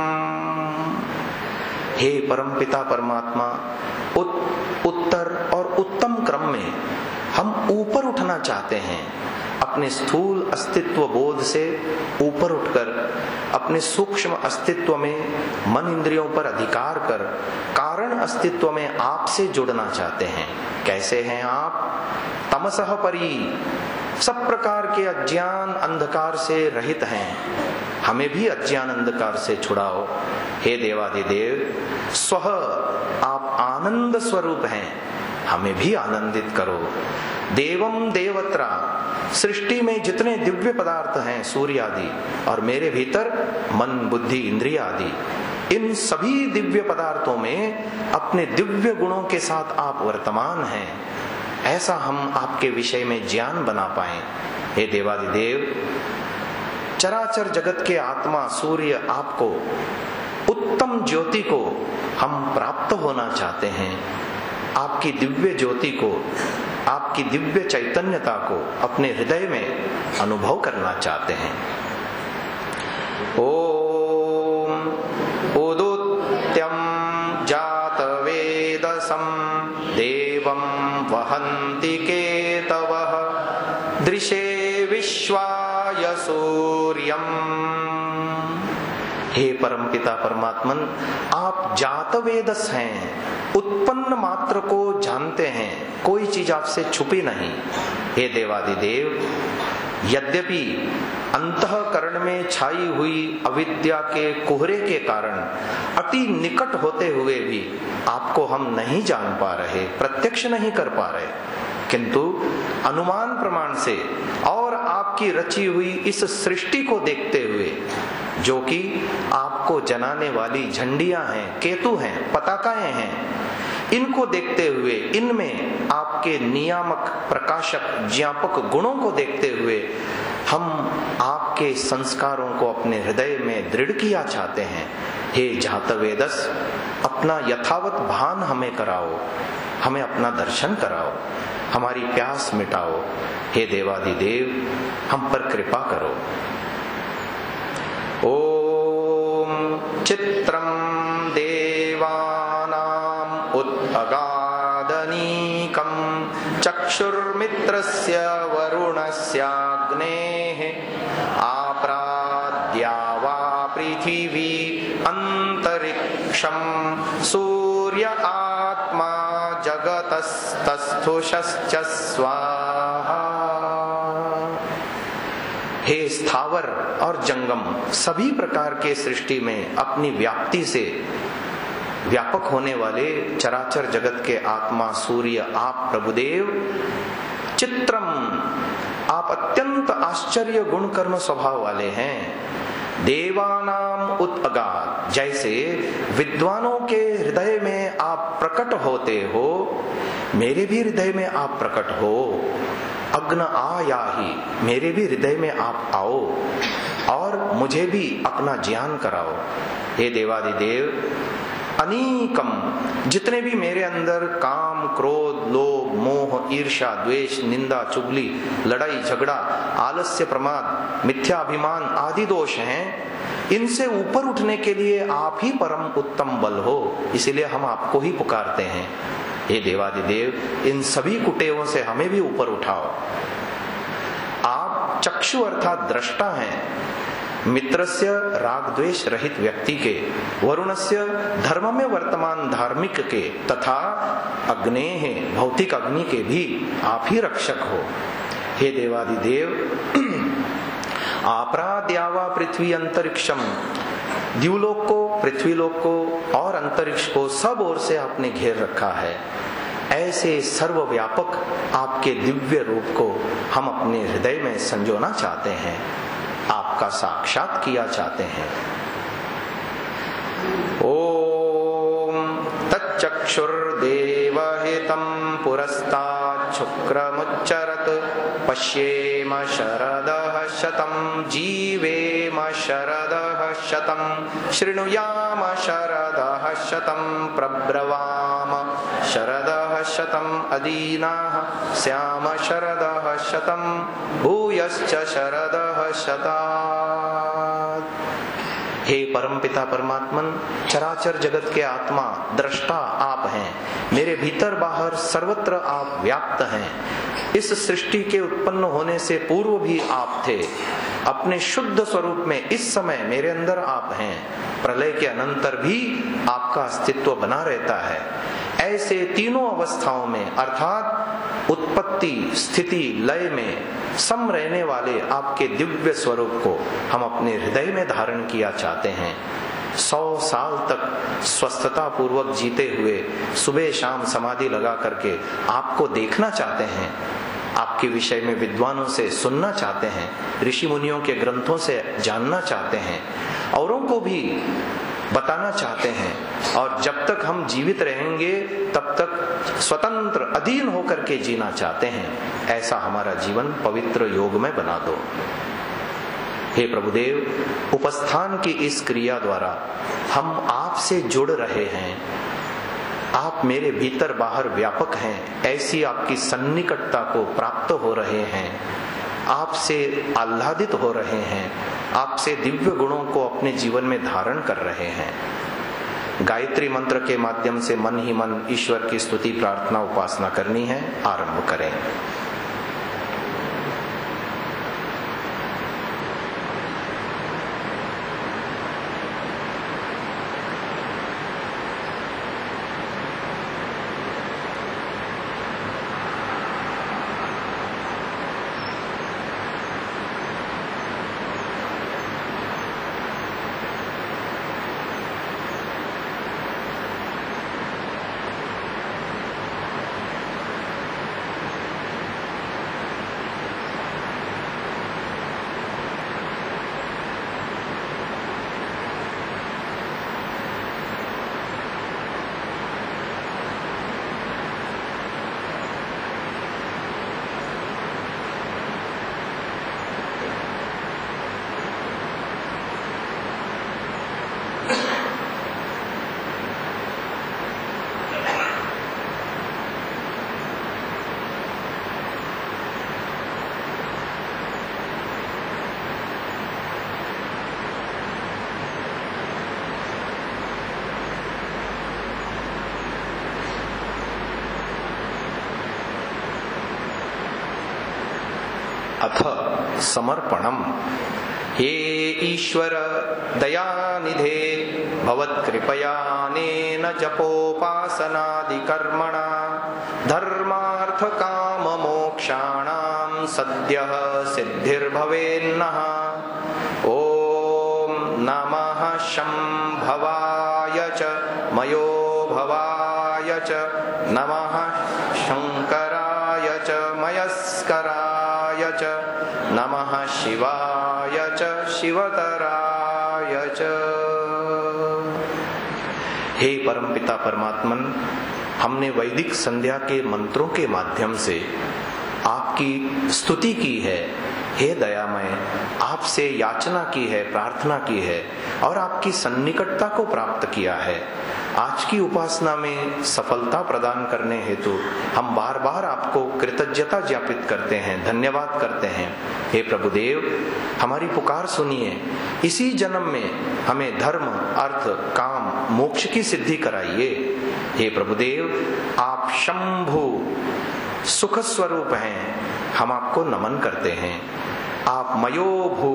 हे परमपिता परमात्मा, उत, उत्तर और उत्तम क्रम में हम ऊपर उठना चाहते हैं। अपने स्थूल अस्तित्व बोध से ऊपर उठकर अपने सूक्ष्म अस्तित्व में मन इंद्रियों पर अधिकार कर कारण अस्तित्व में आपसे जुड़ना चाहते हैं। कैसे हैं आप? तमसः परि, सब प्रकार के अज्ञान अंधकार से रहित हैं। हमें भी अज्ञान अंधकार से छुड़ाओ। हे देवादिदेव, स्वः आप आनंद स्वरूप हैं, हमें भी आनंदित करो। देवम देवत्रा, सृष्टि में जितने दिव्य पदार्थ हैं, सूर्य आदि, और मेरे भीतर मन बुद्धि इंद्रिय आदि, इन सभी दिव्य पदार्थों में अपने दिव्य गुणों के साथ आप वर्तमान हैं। ऐसा हम आपके विषय में ज्ञान बना पाए। हे देवादिदेव, चराचर जगत के आत्मा सूर्य आपको, उत्तम ज्योति को हम प्राप्त होना चाहते हैं। आपकी दिव्य ज्योति को, आपकी दिव्य चैतन्यता को अपने हृदय में अनुभव करना चाहते हैं। ओम उदुत्यम जातवेदसं देवं वहन्ति केतवः दृशे विश्वाय सूर्यम्। हे परमपिता परमात्मन, आप जातवेदस हैं, उत्पन्न मात्र को जानते हैं, कोई चीज आपसे छुपी नहीं। हे देवादिदेव, यद्यपि अंतःकरण में छाई हुई अविद्या के कोहरे के कारण अति निकट होते हुए भी आपको हम नहीं जान पा रहे, प्रत्यक्ष नहीं कर पा रहे, किंतु अनुमान प्रमाण से और आपकी रची हुई इस सृष्टि को देखते हुए, जो कि आपको जनाने वाली झंडियां हैं, केतु हैं, पताकाएं हैं, इनको देखते हुए, इनमें आपके नियामक, प्रकाशक, ज्ञापक गुणों को देखते हुए हम आपके संस्कारों को अपने हृदय में दृढ़ किया चाहते हैं। हे जातवेदस, अपना यथावत भान हमें कराओ, हमें अपना दर्शन कराओ, हमारी प्यास मिटाओ। हे देवादिदेव, हम पर कृपा करो। ओम चित्रम देवानाम उद्अगादनीकं चक्षुर्मित्रस्य वरुणस्याग्नेः आप्राद्या वा पृथिवी अंतरिक्षं सूर्य आत्मा जगतस्तस्थुषश्च स्वाहा। हे स्थावर और जंगम सभी प्रकार के सृष्टि में अपनी व्याप्ति से व्यापक होने वाले चराचर जगत के आत्मा सूर्य आप प्रभुदेव, चित्रम आप अत्यंत आश्चर्य गुण कर्म स्वभाव वाले हैं। देवानाम उद्अगाद, जैसे विद्वानों के हृदय में आप प्रकट होते हो, मेरे भी हृदय में आप प्रकट हो। अग्न आयाहि, मेरे भी हृदय में आप आओ और मुझे भी अपना ज्ञान कराओ। हे देवादिदेव, अनीकम, जितने भी मेरे अंदर काम, क्रोध, लोभ, मोह, ईर्ष्या, द्वेष, निंदा, चुगली, लड़ाई, झगड़ा, आलस्य, प्रमाद, मिथ्याभिमान आदि दोष हैं, इनसे ऊपर उठने के लिए आप ही परम उत्तम बल हो, इसीलिए हम आपको ही पुकारते हैं। हे देवादिदेव, इन सभी कुटेवों से हमें भी ऊपर उठाओ। आप चक्षु अर्थात दृष्टा हैं, मित्रस्य राग द्वेष रहित व्यक्ति के, वरुणस्य धर्म में वर्तमान धार्मिक के, तथा अग्नेः भौतिक अग्नि के भी आप ही रक्षक हो। हे देवादिदेव, आपराद्यावा पृथ्वी अंतरिक्षम, द्युलोक को, पृथ्वीलोक को और अंतरिक्ष को सब ओर से आपने घेर रखा है। ऐसे सर्वव्यापक आपके दिव्य रूप को हम अपने हृदय में संजोना चाहते हैं, आपका साक्षात किया चाहते हैं। ओम तच्चक्षुर्देवहितं पुरस्तात् शुक्रमुच्चरत् पश्येम शरदः शतं जीवेम शरदः शतं शृणुयाम शरदः शतं प्रब्रवाम शरदः शतं अदीनाः स्याम शरदः शतं भूयश्च शरदः शतात्। हे परमपिता परमात्मन, चराचर जगत के आत्मा, दृष्टा आप हैं, मेरे भीतर बाहर सर्वत्र आप व्याप्त हैं। इस सृष्टि के उत्पन्न होने से पूर्व भी आप थे, अपने शुद्ध स्वरूप में इस समय मेरे अंदर आप हैं, प्रलय के अनंतर भी आपका अस्तित्व बना रहता है। ऐसे तीनों अवस्थाओं में अर्थात उत्पत्ति, स्थिति, लय में सम रहने वाले आपके दिव्य स्वरूप को हम अपने हृदय में धारण किया चाहते हैं। सौ साल तक स्वस्थता पूर्वक जीते हुए सुबह शाम समाधि लगा करके आपको देखना चाहते हैं, आपके विषय में विद्वानों से सुनना चाहते हैं, ऋषि मुनियों के ग्रंथों से जानना चाहते हैं, औरों को भी बताना चाहते हैं। और जब तक हम जीवित रहेंगे तब तक स्वतंत्र अधीन होकर के जीना चाहते हैं। ऐसा हमारा जीवन पवित्र योग में बना दो। हे प्रभुदेव, उपस्थान की इस क्रिया द्वारा हम आपसे जुड़ रहे हैं। आप मेरे भीतर बाहर व्यापक हैं, ऐसी आपकी सन्निकटता को प्राप्त हो रहे हैं, आपसे आह्लादित हो रहे हैं, आपसे दिव्य गुणों को अपने जीवन में धारण कर रहे हैं। गायत्री मंत्र के माध्यम से मन ही मन ईश्वर की स्तुति प्रार्थना उपासना करनी है। आरंभ करें। अथ समर्पणम। हे ईश्वर दयानिधे भवत्कृपयानेन जपोपासनादि कर्मणा धर्मार्थ काम मोक्षाणां सद्यः सिद्धिर्भवेन्नः। ओम नमः शंभवाय च मयो भवाय च नमः शंकराय च मयस्कराय च नमः शिवाय च शिवतराय च। हे परमपिता परमात्मन, हमने वैदिक संध्या के मंत्रों के माध्यम से आपकी स्तुति की है। हे दयामय, आपसे याचना की है, प्रार्थना की है और आपकी सन्निकटता को प्राप्त किया है। आज की उपासना में सफलता प्रदान करने हेतु हम बार बार आपको कृतज्ञता ज्ञापित करते हैं, धन्यवाद करते हैं। हे प्रभुदेव, हमारी पुकार सुनिए। इसी जन्म में हमें धर्म, अर्थ, काम, मोक्ष की सिद्धि कराइए। हे प्रभुदेव, आप शंभु सुख स्वरूप हैं, हम आपको नमन करते हैं। आप मयोभू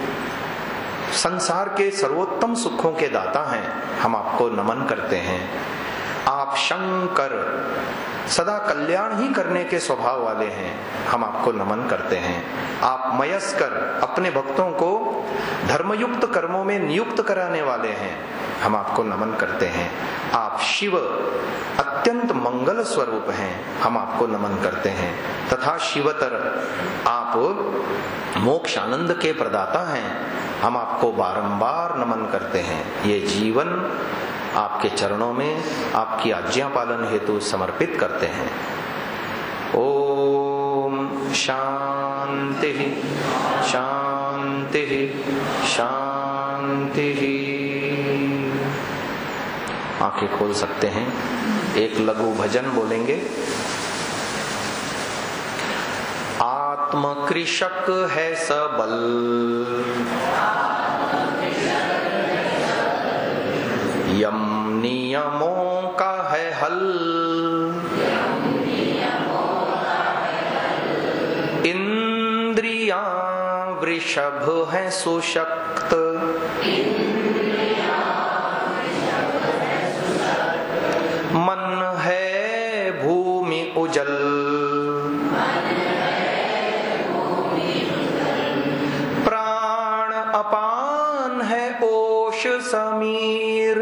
संसार के सर्वोत्तम सुखों के दाता हैं, हम आपको नमन करते हैं। आप शंकर सदा कल्याण ही करने के स्वभाव वाले हैं, हम आपको नमन करते हैं। आप मयस्कर अपने भक्तों को धर्मयुक्त कर्मों में नियुक्त कराने वाले हैं, हम आपको नमन करते हैं। आप शिव अत्यंत मंगल स्वरूप हैं, हम आपको नमन करते हैं। तथा शिवतर आप मोक्ष आनंद के प्रदाता हैं, हम आपको बारंबार नमन करते हैं। ये जीवन आपके चरणों में आपकी आज्ञा पालन हेतु समर्पित करते हैं। ओम शांति शांति शांति। आंखें खोल सकते हैं। एक लघु भजन बोलेंगे। आत्म कृषक है सबल, यम नियमों का है हल, इंद्रियां वृषभ है सुशक्त, मन है भूमि उजल, प्राण अपान है ओष समीर,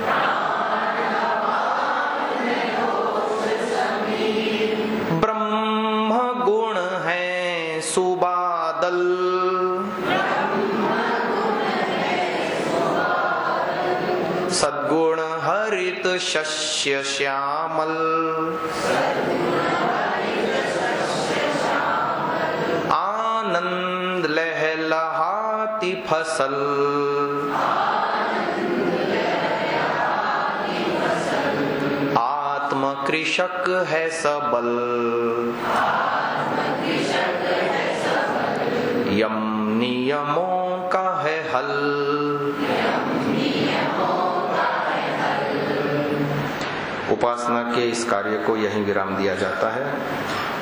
ब्रह्म गुण है सुबादल, सद्गुण हरित शस्य श्यामल, आनंद लहलहाती फसल। आत्म कृषक है सबल, यम नियमों का है हल। उपासना के इस कार्य को यहीं विराम दिया जाता है।